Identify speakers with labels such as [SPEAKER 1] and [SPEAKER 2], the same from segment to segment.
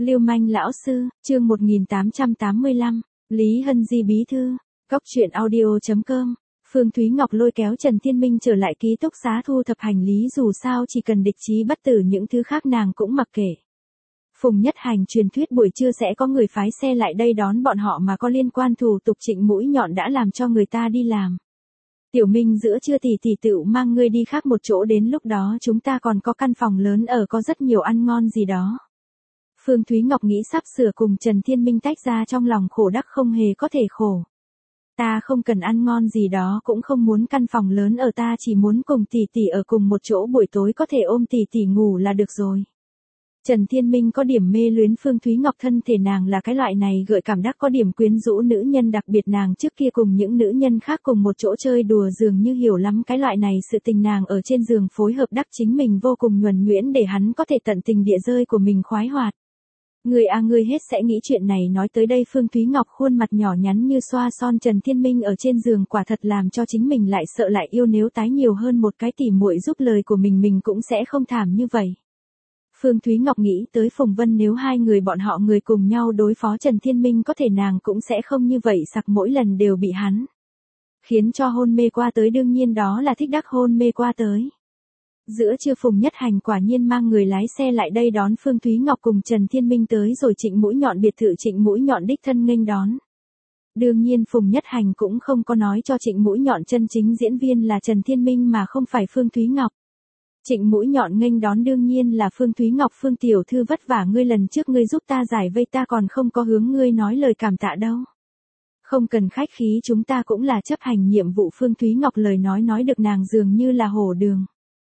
[SPEAKER 1] Lưu manh lão sư, chương 1885, Lý Hân Di bí thư, Cóc truyện audio.com. Phương Thúy Ngọc lôi kéo Trần Thiên Minh trở lại ký túc xá thu thập hành lý, dù sao chỉ cần địch chí bất tử những thứ khác nàng cũng mặc kệ. Phùng Nhất Hành truyền thuyết buổi trưa sẽ có người phái xe lại đây đón bọn họ mà có liên quan thủ tục Trịnh Mũi Nhọn đã làm cho người ta đi làm. Tiểu Minh giữa trưa tỷ tựu mang ngươi đi khác một chỗ, đến lúc đó chúng ta còn có căn phòng lớn ở, có rất nhiều ăn ngon gì đó. Phương Thúy Ngọc nghĩ sắp sửa cùng Trần Thiên Minh tách ra, trong lòng khổ đắc không hề có thể khổ. Ta không cần ăn ngon gì đó, cũng không muốn căn phòng lớn ở, ta chỉ muốn cùng tỷ ở cùng một chỗ, buổi tối có thể ôm tỷ ngủ là được rồi. Trần Thiên Minh có điểm mê luyến Phương Thúy Ngọc, thân thể nàng là cái loại này gợi cảm đắc có điểm quyến rũ nữ nhân, đặc biệt nàng trước kia cùng những nữ nhân khác cùng một chỗ chơi đùa dường như hiểu lắm cái loại này sự tình, nàng ở trên giường phối hợp đắc chính mình vô cùng nhuần nhuyễn để hắn có thể tận tình địa rơi của mình khoái hoạt. Ngươi hết sẽ nghĩ chuyện này. Nói tới đây Phương Thúy Ngọc khuôn mặt nhỏ nhắn như xoa son, Trần Thiên Minh ở trên giường quả thật làm cho chính mình lại sợ lại yêu, nếu tái nhiều hơn một cái tỉ muội giúp lời của mình cũng sẽ không thảm như vậy. Phương Thúy Ngọc nghĩ tới Phùng Vân, nếu hai người bọn họ người cùng nhau đối phó Trần Thiên Minh, có thể nàng cũng sẽ không như vậy sặc, mỗi lần đều bị hắn khiến cho hôn mê qua tới, đương nhiên đó là thích đắc hôn mê qua tới. Giữa trưa Phùng Nhất Hành quả nhiên mang người lái xe lại đây đón Phương Thúy Ngọc cùng Trần Thiên Minh tới rồi Trịnh Mũi Nhọn biệt thự, Trịnh Mũi Nhọn đích thân nghênh đón. Đương nhiên Phùng Nhất Hành cũng không có nói cho Trịnh Mũi Nhọn chân chính diễn viên là Trần Thiên Minh mà không phải Phương Thúy Ngọc. Trịnh Mũi Nhọn nghênh đón đương nhiên là Phương Thúy Ngọc. Phương tiểu thư vất vả ngươi, lần trước ngươi giúp ta giải vây, ta còn không có hướng ngươi nói lời cảm tạ đâu. Không cần khách khí, chúng ta cũng là chấp hành nhiệm vụ. Phương Thúy Ngọc lời nói được nàng dường như là hổ đường.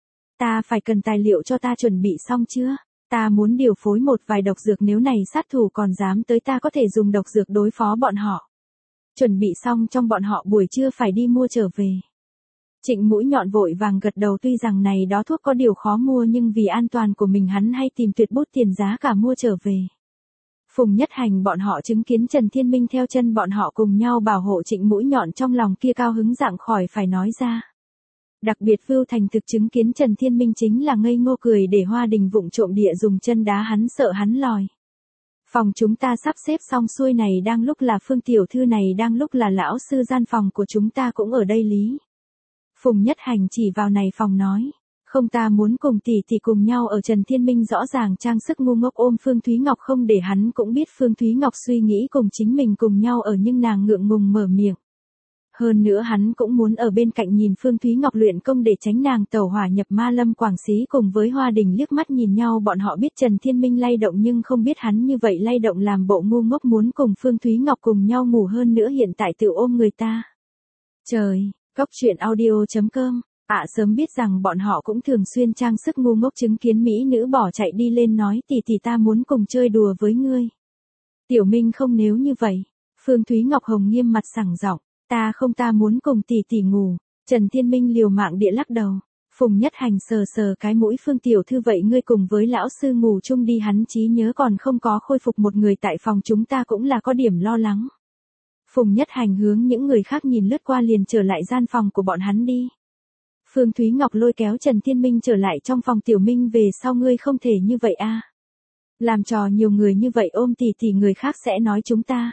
[SPEAKER 1] Ta phải cần tài liệu cho ta chuẩn bị xong chưa? Ta muốn điều phối một vài độc dược, nếu này sát thủ còn dám tới ta có thể dùng độc dược đối phó bọn họ. Chuẩn bị xong trong bọn họ buổi trưa phải đi mua trở về. Trịnh Mũi Nhọn vội vàng gật đầu, tuy rằng này đó thuốc có điều khó mua nhưng vì an toàn của mình hắn hay tìm tuyệt bút tiền giá cả mua trở về. Phùng Nhất Hành bọn họ chứng kiến Trần Thiên Minh theo chân bọn họ cùng nhau bảo hộ Trịnh Mũi Nhọn, trong lòng kia cao hứng dạng khỏi phải nói ra. Đặc biệt Vưu Thành thực chứng kiến Trần Thiên Minh chính là ngây ngô cười, để Hoa Đình vụng trộm địa dùng chân đá hắn, sợ hắn lòi. Phòng chúng ta sắp xếp xong xuôi này, đang lúc là Phương tiểu thư này, đang lúc là lão sư, gian phòng của chúng ta cũng ở đây. Lý Phùng Nhất Hành chỉ vào này phòng nói, không, ta muốn cùng tỷ cùng nhau ở. Trần Thiên Minh rõ ràng trang sức ngu ngốc ôm Phương Thúy Ngọc, không để hắn cũng biết Phương Thúy Ngọc suy nghĩ cùng chính mình cùng nhau ở, nhưng nàng ngượng ngùng mở miệng. Hơn nữa hắn cũng muốn ở bên cạnh nhìn Phương Thúy Ngọc luyện công để tránh nàng tẩu hỏa nhập ma. Lâm Quảng Xí cùng với Hoa Đình liếc mắt nhìn nhau, bọn họ biết Trần Thiên Minh lay động nhưng không biết hắn như vậy lay động làm bộ ngu ngốc muốn cùng Phương Thúy Ngọc cùng nhau ngủ, hơn nữa hiện tại tự ôm người ta. Trời, Cóc truyện audio.com. Sớm biết rằng bọn họ cũng thường xuyên trang sức ngu ngốc, chứng kiến mỹ nữ bỏ chạy đi lên nói tỷ ta muốn cùng chơi đùa với ngươi. Tiểu Minh không, nếu như vậy. Phương Thúy Ngọc hồng nghiêm mặt sảng giọng, ta không, ta muốn cùng tỷ ngủ. Trần Thiên Minh liều mạng địa lắc đầu. Phùng Nhất Hành sờ cái mũi, Phương tiểu thư vậy ngươi cùng với lão sư ngủ chung đi, hắn trí nhớ còn không có khôi phục, một người tại phòng chúng ta cũng là có điểm lo lắng. Phùng Nhất Hành hướng những người khác nhìn lướt qua liền trở lại gian phòng của bọn hắn đi. Phương Thúy Ngọc lôi kéo Trần Thiên Minh trở lại trong phòng. Tiểu Minh, về sau ngươi không thể như vậy a. Làm trò nhiều người như vậy ôm tỷ người khác sẽ nói chúng ta.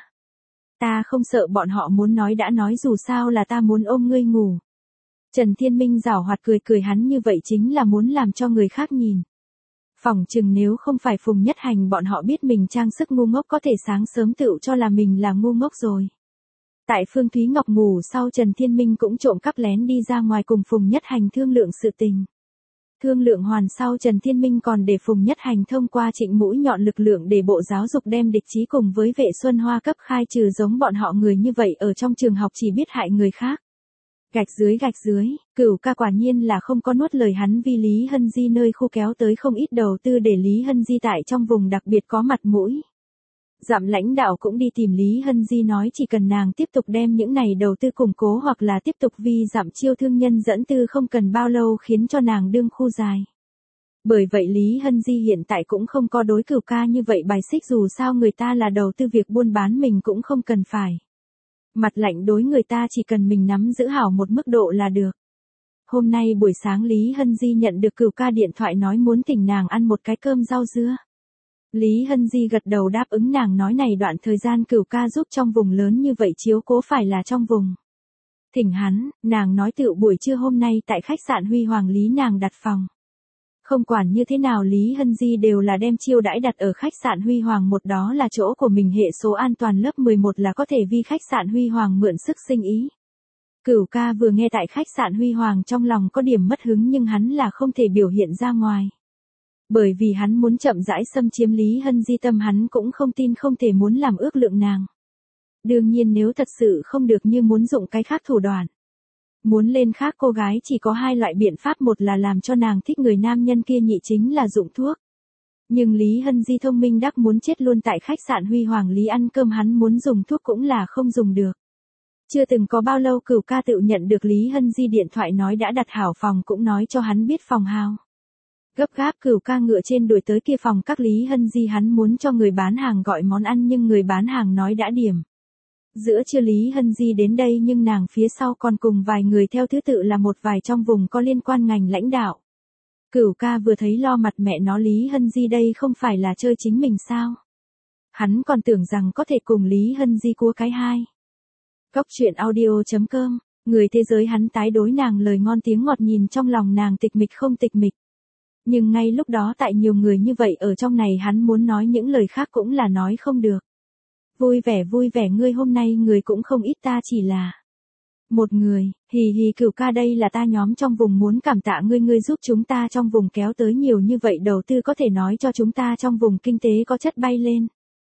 [SPEAKER 1] Ta không sợ, bọn họ muốn nói đã nói, dù sao là ta muốn ôm ngươi ngủ. Trần Thiên Minh giảo hoạt cười, hắn như vậy chính là muốn làm cho người khác nhìn. Phỏng chừng nếu không phải Phùng Nhất Hành bọn họ biết mình trang sức ngu ngốc, có thể sáng sớm tựu cho là mình là ngu ngốc rồi. Tại Phương Thúy Ngọc ngủ sau, Trần Thiên Minh cũng trộm cắp lén đi ra ngoài cùng Phùng Nhất Hành thương lượng sự tình. Thương lượng hoàn sau, Trần Thiên Minh còn để Phùng Nhất Hành thông qua Trịnh Mũi Nhọn lực lượng để Bộ Giáo dục đem địch chí cùng với Vệ Xuân Hoa cấp khai trừ, giống bọn họ người như vậy ở trong trường học chỉ biết hại người khác. Gạch dưới, Cửu ca quả nhiên là không có nuốt lời hắn, vì Lý Hân Di nơi khu kéo tới không ít đầu tư để Lý Hân Di tại trong vùng đặc biệt có mặt mũi. Dặm lãnh đạo cũng đi tìm Lý Hân Di nói chỉ cần nàng tiếp tục đem những này đầu tư củng cố, hoặc là tiếp tục vì dặm chiêu thương nhân dẫn tư, không cần bao lâu khiến cho nàng đương khu dài. Bởi vậy Lý Hân Di hiện tại cũng không có đối Cửu ca như vậy bài xích, dù sao người ta là đầu tư việc buôn bán, mình cũng không cần phải mặt lạnh đối người ta, chỉ cần mình nắm giữ hảo một mức độ là được. Hôm nay buổi sáng Lý Hân Di nhận được Cửu ca điện thoại nói muốn thỉnh nàng ăn một cái cơm rau dưa. Lý Hân Di gật đầu đáp ứng, nàng nói này đoạn thời gian Cửu ca giúp trong vùng lớn như vậy chiếu cố phải là trong vùng. Thỉnh hắn, nàng nói tựu buổi trưa hôm nay tại khách sạn Huy Hoàng Lý nàng đặt phòng. Không quản như thế nào Lý Hân Di đều là đem chiêu đãi đặt ở khách sạn Huy Hoàng một, đó là chỗ của mình, hệ số an toàn lớp 11 là có thể vi khách sạn Huy Hoàng mượn sức sinh ý. Cửu ca vừa nghe tại khách sạn Huy Hoàng trong lòng có điểm mất hứng, nhưng hắn là không thể biểu hiện ra ngoài. Bởi vì hắn muốn chậm rãi xâm chiếm Lý Hân Di tâm, hắn cũng không tin không thể muốn làm ước lượng nàng. Đương nhiên nếu thật sự không được như muốn dụng cái khác thủ đoạn. Muốn lên khác cô gái chỉ có hai loại biện pháp, một là làm cho nàng thích người nam nhân kia, nhị chính là dụng thuốc. Nhưng Lý Hân Di thông minh đắc muốn chết luôn, tại khách sạn Huy Hoàng Lý ăn cơm hắn muốn dùng thuốc cũng là không dùng được. Chưa từng có bao lâu Cửu ca tự nhận được Lý Hân Di điện thoại nói đã đặt hảo phòng, cũng nói cho hắn biết phòng hào. Gấp gáp Cửu ca ngựa trên đuổi tới kia phòng các Lý Hân Di, hắn muốn cho người bán hàng gọi món ăn nhưng người bán hàng nói đã điểm. Giữa trưa Lý Hân Di đến đây nhưng nàng phía sau còn cùng vài người theo thứ tự là một vài trong vùng có liên quan ngành lãnh đạo. Cửu ca vừa thấy lo mặt, mẹ nó Lý Hân Di đây không phải là chơi chính mình sao? Hắn còn tưởng rằng có thể cùng Lý Hân Di cua cái hai. Góc truyện audio.com, người thế giới hắn tái đối nàng lời ngon tiếng ngọt, nhìn trong lòng nàng tịch mịch không tịch mịch. Nhưng ngay lúc đó tại nhiều người như vậy ở trong này, hắn muốn nói những lời khác cũng là nói không được. Vui vẻ ngươi hôm nay người cũng không ít, ta chỉ là một người, hì hì Cửu ca đây là ta nhóm trong vùng muốn cảm tạ ngươi, ngươi giúp chúng ta trong vùng kéo tới nhiều như vậy đầu tư, có thể nói cho chúng ta trong vùng kinh tế có chất bay lên.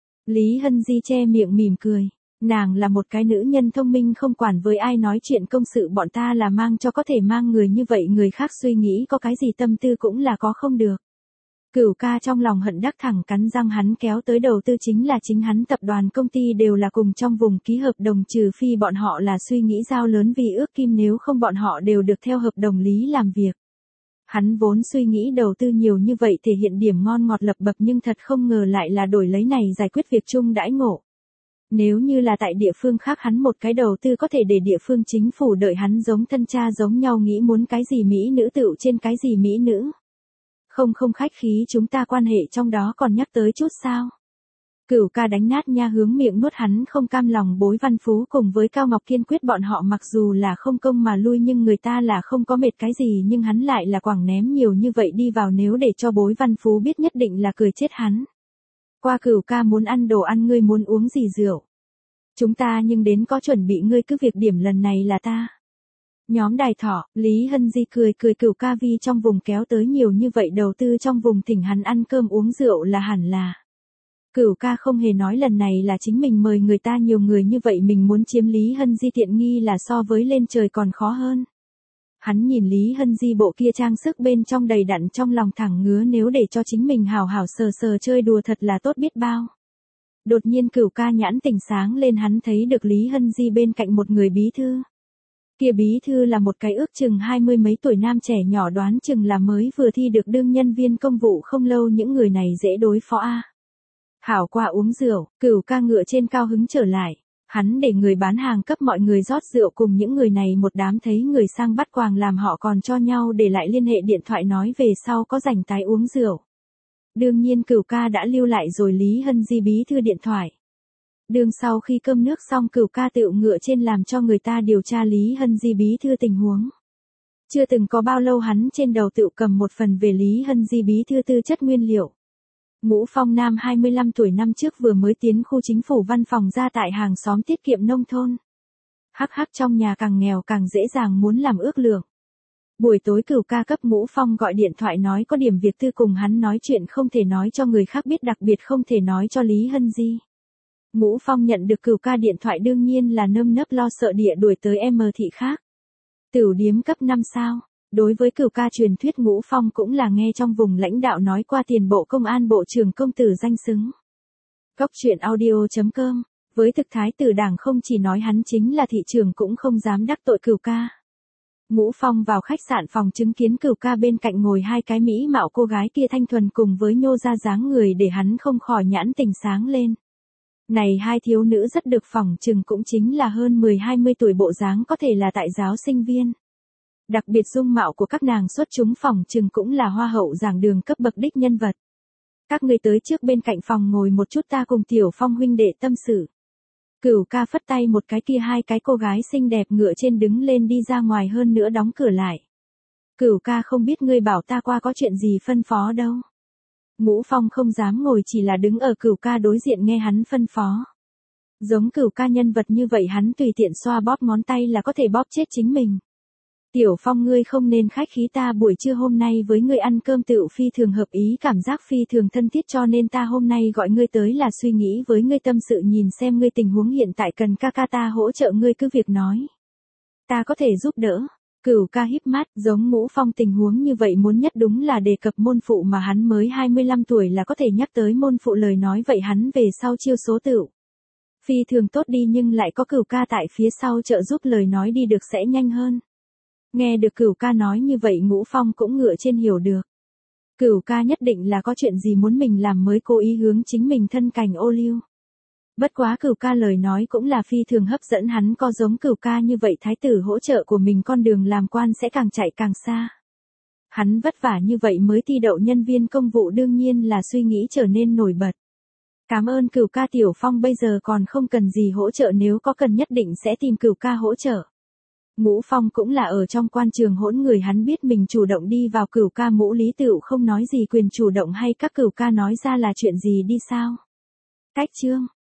[SPEAKER 1] Lý Hân Di che miệng mỉm cười, nàng là một cái nữ nhân thông minh, không quản với ai nói chuyện công sự, bọn ta là mang cho có thể mang người như vậy, người khác suy nghĩ có cái gì tâm tư cũng là có không được. Cửu ca trong lòng hận đắc thẳng cắn răng, hắn kéo tới đầu tư chính là chính hắn, tập đoàn công ty đều là cùng trong vùng ký hợp đồng, trừ phi bọn họ là suy nghĩ giao lớn vì ước kim, nếu không bọn họ đều được theo hợp đồng lý làm việc. Hắn vốn suy nghĩ đầu tư nhiều như vậy thể hiện điểm ngon ngọt lập bập, nhưng thật không ngờ lại là đổi lấy này giải quyết việc chung đãi ngộ. Nếu như là tại địa phương khác, hắn một cái đầu tư có thể để địa phương chính phủ đợi hắn giống thân cha giống nhau, nghĩ muốn cái gì mỹ nữ tựu trên cái gì mỹ nữ. Không khách khí, chúng ta quan hệ trong đó còn nhắc tới chút sao? Cửu ca đánh nát nha, hướng miệng nuốt, hắn không cam lòng Bối Văn Phú cùng với Cao Ngọc Kiên quyết bọn họ mặc dù là không công mà lui, nhưng người ta là không có mệt cái gì, nhưng hắn lại là quẳng ném nhiều như vậy đi vào, nếu để cho Bối Văn Phú biết nhất định là cười chết hắn. Qua Cửu ca muốn ăn đồ ăn, ngươi muốn uống gì rượu? Chúng ta nhưng đến có chuẩn bị, ngươi cứ việc điểm, lần này là ta. Nhóm Đài Thỏ, Lý Hân Di cười Cửu ca vi trong vùng kéo tới nhiều như vậy đầu tư trong vùng, thỉnh hắn ăn cơm uống rượu là hẳn là. Cửu ca không hề nói lần này là chính mình mời người ta, nhiều người như vậy mình muốn chiếm Lý Hân Di tiện nghi là so với lên trời còn khó hơn. Hắn nhìn Lý Hân Di bộ kia trang sức bên trong đầy đặn, trong lòng thẳng ngứa, nếu để cho chính mình hào hào sờ chơi đùa thật là tốt biết bao. Đột nhiên Cửu ca nhãn tỉnh sáng lên, hắn thấy được Lý Hân Di bên cạnh một người bí thư. Kia bí thư là một cái ước chừng 20 mấy tuổi nam trẻ nhỏ, đoán chừng là mới vừa thi được đương nhân viên công vụ không lâu, những người này dễ đối phó a. Hảo qua uống rượu, Cửu ca ngựa trên cao hứng trở lại, hắn để người bán hàng cấp mọi người rót rượu, cùng những người này một đám, thấy người sang bắt quàng làm, họ còn cho nhau để lại liên hệ điện thoại, nói về sau có rảnh tái uống rượu. Đương nhiên Cửu ca đã lưu lại rồi Lý Hân Di bí thư điện thoại. Đường sau khi cơm nước xong, Cửu ca tựu ngựa trên làm cho người ta điều tra Lý Hân Di bí thư tình huống. Chưa từng có bao lâu hắn trên đầu tựu cầm một phần về Lý Hân Di bí thư tư chất nguyên liệu. Ngũ Phong nam 25 tuổi, năm trước vừa mới tiến khu chính phủ văn phòng ra tại hàng xóm tiết kiệm nông thôn. Hắc trong nhà càng nghèo càng dễ dàng muốn làm ước lượng. Buổi tối Cửu ca cấp Ngũ Phong gọi điện thoại nói có điểm việc tư cùng hắn nói chuyện, không thể nói cho người khác biết, đặc biệt không thể nói cho Lý Hân Di. Ngũ Phong nhận được Cửu ca điện thoại đương nhiên là nơm nớp lo sợ địa đuổi tới M thị khác. Tửu điếm cấp 5 sao. Đối với Cửu ca truyền thuyết, Ngũ Phong cũng là nghe trong vùng lãnh đạo nói qua, tiền bộ công an bộ trưởng công tử danh xứng. Góc truyện audio.com, với thực thái tử đảng không chỉ nói hắn chính là thị trưởng cũng không dám đắc tội Cửu ca. Ngũ Phong vào khách sạn phòng chứng kiến Cửu ca bên cạnh ngồi hai cái mỹ mạo cô gái kia thanh thuần cùng với nhô ra dáng người, để hắn không khỏi nhãn tình sáng lên. Này hai thiếu nữ rất được phỏng chừng cũng chính là hơn 10-20 tuổi bộ dáng, có thể là tại giáo sinh viên. Đặc biệt dung mạo của các nàng xuất chúng phỏng chừng cũng là hoa hậu giảng đường cấp bậc đích nhân vật. Các ngươi tới trước bên cạnh phòng ngồi một chút ta cùng Tiểu Phong huynh đệ tâm sự. Cửu ca phất tay một cái kia hai cái cô gái xinh đẹp ngựa trên đứng lên đi ra ngoài hơn nữa đóng cửa lại. Cửu ca không biết ngươi bảo ta qua có chuyện gì phân phó đâu. Ngũ Phong không dám ngồi chỉ là đứng ở Cửu ca đối diện nghe hắn phân phó. Giống Cửu ca nhân vật như vậy hắn tùy tiện xoa bóp ngón tay là có thể bóp chết chính mình. Tiểu Phong ngươi không nên khách khí ta buổi trưa hôm nay với ngươi ăn cơm tựu phi thường hợp ý cảm giác phi thường thân thiết cho nên ta hôm nay gọi ngươi tới là suy nghĩ với ngươi tâm sự nhìn xem ngươi tình huống hiện tại cần ca ca ta hỗ trợ ngươi cứ việc nói. Ta có thể giúp đỡ. Cửu ca híp mắt giống Ngũ Phong tình huống như vậy muốn nhất đúng là đề cập môn phụ mà hắn mới 25 tuổi là có thể nhắc tới môn phụ lời nói vậy hắn về sau chiêu số tựu. Phi thường tốt đi nhưng lại có Cửu ca tại phía sau trợ giúp lời nói đi được sẽ nhanh hơn. Nghe được Cửu ca nói như vậy Ngũ Phong cũng ngựa trên hiểu được. Cửu ca nhất định là có chuyện gì muốn mình làm mới cố ý hướng chính mình thân cảnh ô liu. Bất quá Cửu ca lời nói cũng là phi thường hấp dẫn hắn có giống Cửu ca như vậy thái tử hỗ trợ của mình con đường làm quan sẽ càng chạy càng xa. Hắn vất vả như vậy mới thi đậu nhân viên công vụ đương nhiên là suy nghĩ trở nên nổi bật. Cảm ơn Cửu ca Tiểu Phong bây giờ còn không cần gì hỗ trợ nếu có cần nhất định sẽ tìm Cửu ca hỗ trợ. Ngũ Phong cũng là ở trong quan trường hỗn người hắn biết mình chủ động đi vào Cửu ca mũ lý tựu không nói gì quyền chủ động hay các Cửu ca nói ra là chuyện gì đi sao. Cách chương.